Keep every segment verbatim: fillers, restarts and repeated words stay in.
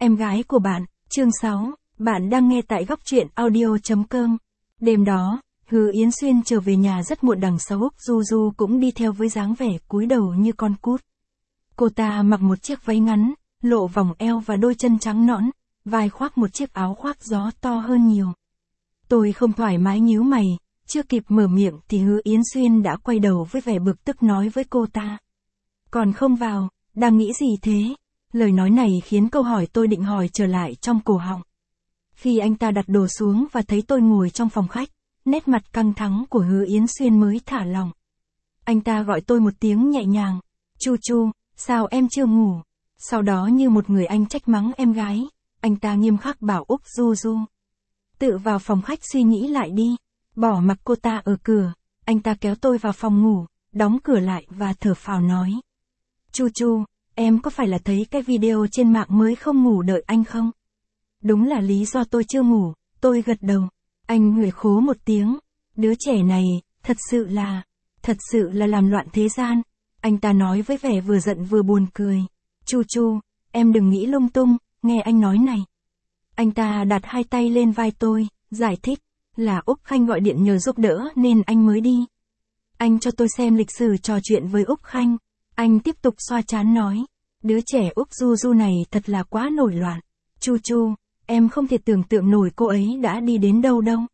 Em gái của bạn, chương sáu, bạn đang nghe tại góc truyện audio chấm com. Đêm đó, Hứa Yến Xuyên trở về nhà rất muộn, đằng sau Úc Du Du cũng đi theo với dáng vẻ cúi đầu như con cút. Cô ta mặc một chiếc váy ngắn, lộ vòng eo và đôi chân trắng nõn, vai khoác một chiếc áo khoác gió to hơn nhiều. Tôi không thoải mái nhíu mày, chưa kịp mở miệng thì Hứa Yến Xuyên đã quay đầu với vẻ bực tức nói với cô ta. Còn không vào, đang nghĩ gì thế? Lời nói này khiến câu hỏi tôi định hỏi trở lại trong cổ họng. Khi anh ta đặt đồ xuống và thấy tôi ngồi trong phòng khách, nét mặt căng thẳng của Hứa Yến Xuyên mới thả lỏng. Anh ta gọi tôi một tiếng nhẹ nhàng, Chu Chu, sao em chưa ngủ? Sau đó như một người anh trách mắng em gái, anh ta nghiêm khắc bảo Úc Du Du. Tự vào phòng khách suy nghĩ lại đi, bỏ mặc cô ta ở cửa, anh ta kéo tôi vào phòng ngủ, đóng cửa lại và thở phào nói. Chu Chu, em có phải là thấy cái video trên mạng mới không ngủ đợi anh không? Đúng là lý do tôi chưa ngủ, tôi gật đầu. Anh huề khố một tiếng, đứa trẻ này, thật sự là, thật sự là làm loạn thế gian. Anh ta nói với vẻ vừa giận vừa buồn cười. Chu Chu, em đừng nghĩ lung tung, nghe anh nói này. Anh ta đặt hai tay lên vai tôi, giải thích, là Úc Khanh gọi điện nhờ giúp đỡ nên anh mới đi. Anh cho tôi xem lịch sử trò chuyện với Úc Khanh. Anh tiếp tục xoa trán nói, đứa trẻ Úc Du Du này thật là quá nổi loạn. Chu Chu, em không thể tưởng tượng nổi cô ấy đã đi đến đâu đâu.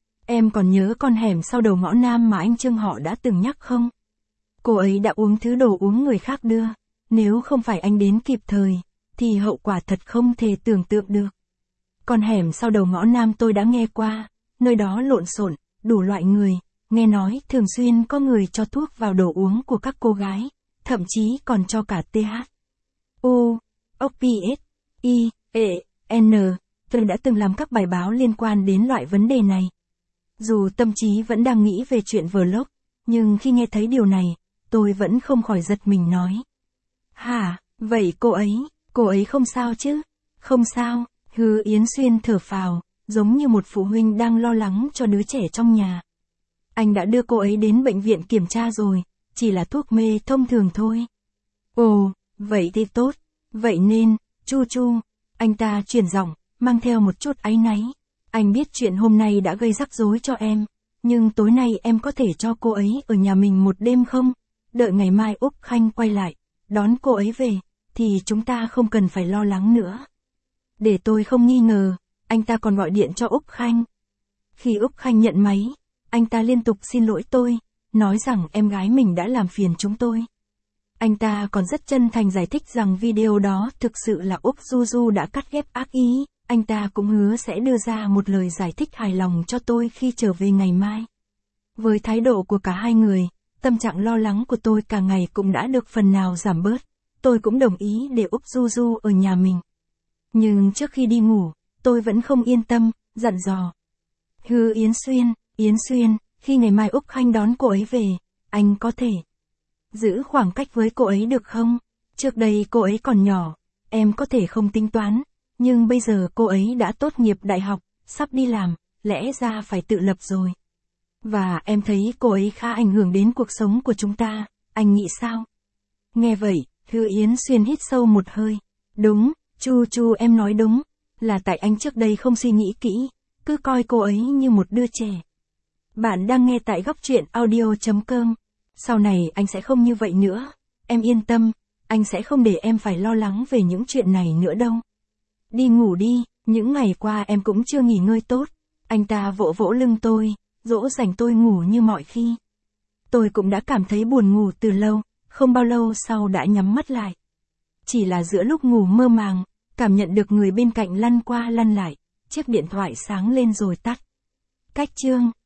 Em còn nhớ con hẻm sau đầu ngõ Nam mà anh Trương họ đã từng nhắc không? Cô ấy đã uống thứ đồ uống người khác đưa. Nếu không phải anh đến kịp thời, thì hậu quả thật không thể tưởng tượng được. Con hẻm sau đầu ngõ Nam tôi đã nghe qua, nơi đó lộn xộn, đủ loại người, nghe nói thường xuyên có người cho thuốc vào đồ uống của các cô gái, thậm chí còn cho cả tê hát, U, opiate, I, E, N. Tôi đã từng làm các bài báo liên quan đến loại vấn đề này. Dù tâm trí vẫn đang nghĩ về chuyện vlog, nhưng khi nghe thấy điều này, tôi vẫn không khỏi giật mình nói. Hả, vậy cô ấy, cô ấy không sao chứ? Không sao, Hứa Yến Xuyên thở phào, giống như một phụ huynh đang lo lắng cho đứa trẻ trong nhà. Anh đã đưa cô ấy đến bệnh viện kiểm tra rồi, chỉ là thuốc mê thông thường thôi. Ồ, vậy thì tốt, vậy nên, Chu Chu, anh ta chuyển giọng, mang theo một chút áy náy. Anh biết chuyện hôm nay đã gây rắc rối cho em, nhưng tối nay em có thể cho cô ấy ở nhà mình một đêm không? Đợi ngày mai Úc Khanh quay lại, đón cô ấy về, thì chúng ta không cần phải lo lắng nữa. Để tôi không nghi ngờ, anh ta còn gọi điện cho Úc Khanh. Khi Úc Khanh nhận máy, anh ta liên tục xin lỗi tôi, nói rằng em gái mình đã làm phiền chúng tôi. Anh ta còn rất chân thành giải thích rằng video đó thực sự là Úc Du Du đã cắt ghép ác ý. Anh ta cũng hứa sẽ đưa ra một lời giải thích hài lòng cho tôi khi trở về ngày mai. Với thái độ của cả hai người, tâm trạng lo lắng của tôi cả ngày cũng đã được phần nào giảm bớt. Tôi cũng đồng ý để Úc Du Du ở nhà mình. Nhưng trước khi đi ngủ, tôi vẫn không yên tâm, dặn dò. Hứa Yến Xuyên, Yến Xuyên, khi ngày mai Úc Khanh đón cô ấy về, anh có thể giữ khoảng cách với cô ấy được không? Trước đây cô ấy còn nhỏ, em có thể không tính toán, nhưng bây giờ cô ấy đã tốt nghiệp đại học, sắp đi làm, lẽ ra phải tự lập rồi. Và em thấy cô ấy khá ảnh hưởng đến cuộc sống của chúng ta, anh nghĩ sao? Nghe vậy, Hứa Yến Xuyên hít sâu một hơi. Đúng, Chu Chu em nói đúng, là tại anh trước đây không suy nghĩ kỹ, cứ coi cô ấy như một đứa trẻ. Bạn đang nghe tại góc truyện audio chấm com. Sau này anh sẽ không như vậy nữa, em yên tâm, anh sẽ không để em phải lo lắng về những chuyện này nữa đâu. Đi ngủ đi, những ngày qua em cũng chưa nghỉ ngơi tốt. Anh ta vỗ vỗ lưng tôi, dỗ dành tôi ngủ như mọi khi. Tôi cũng đã cảm thấy buồn ngủ từ lâu, không bao lâu sau đã nhắm mắt lại. Chỉ là giữa lúc ngủ mơ màng, cảm nhận được người bên cạnh lăn qua lăn lại, chiếc điện thoại sáng lên rồi tắt. Cách chương